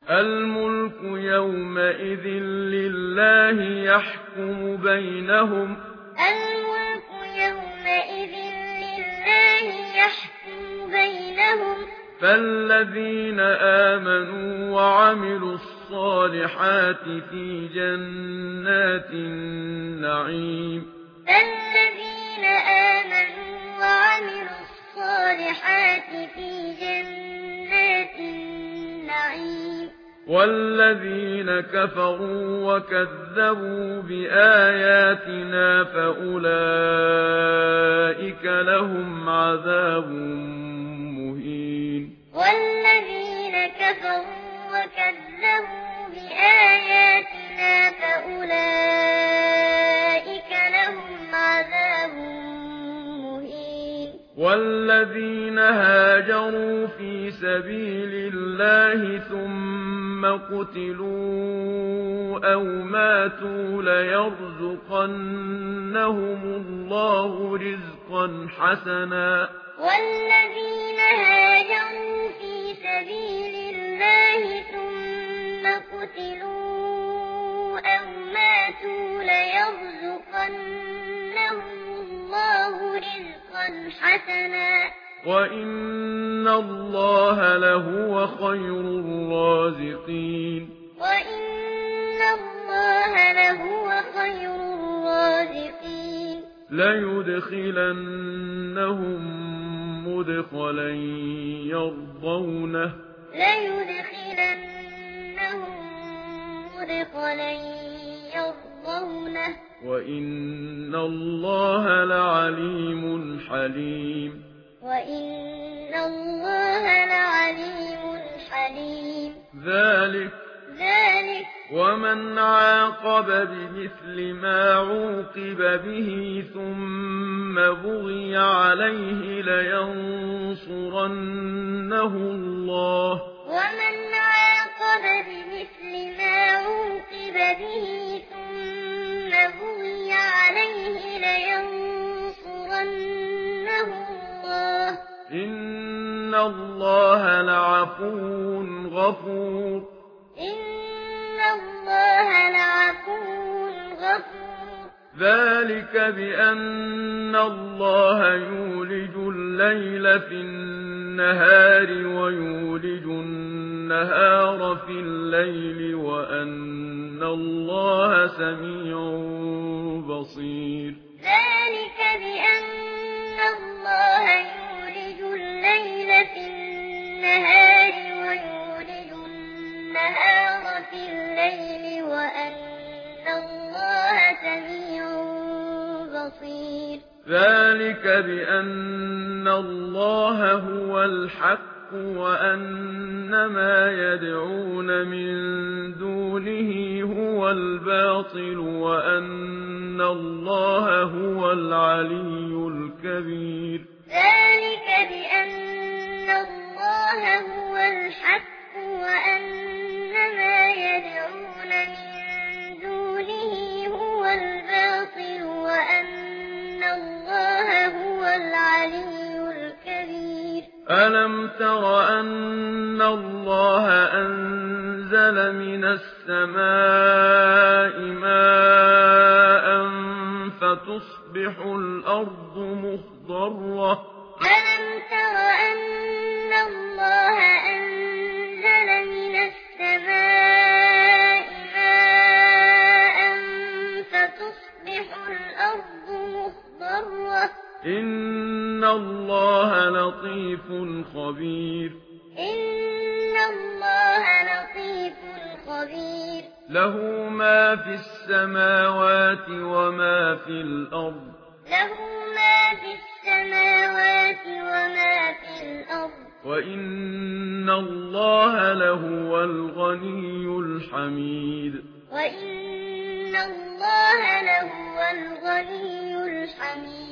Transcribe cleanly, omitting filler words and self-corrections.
الملك يومئذ لله يحكم بينهم فالذين آمنوا وعملوا الصالحات في جنات النعيم والذين كفروا وكذبوا بآياتنا فأولئك لهم عذاب مهين والذين هاجروا في سبيل الله ثم قتلوا أو ماتوا ليرزقنهم الله رزقا حسنا وإن الله لهو خير الرازقين ليدخلنهم مدخلا يرضونه وإن الله لعليم حليم ذلك ومن عاقب بمثل ما عوقب به ثم بغي عليه لينصرنه الله إن الله لعفو غفور ذلك بأن الله يولج الليل في النهار ويولج النهار في الليل وأن الله سميع بصير ذلك بأن الله هو الحق وأن ما يدعون من دونه هو الباطل وأن الله هو العلي الكبير ألم تر أن الله أنزل من السماء ماء فتصبح الأرض مخضرة إن الله لطيف خبير له ما في السماوات وما في الأرض وإن الله لهو الغني الحميد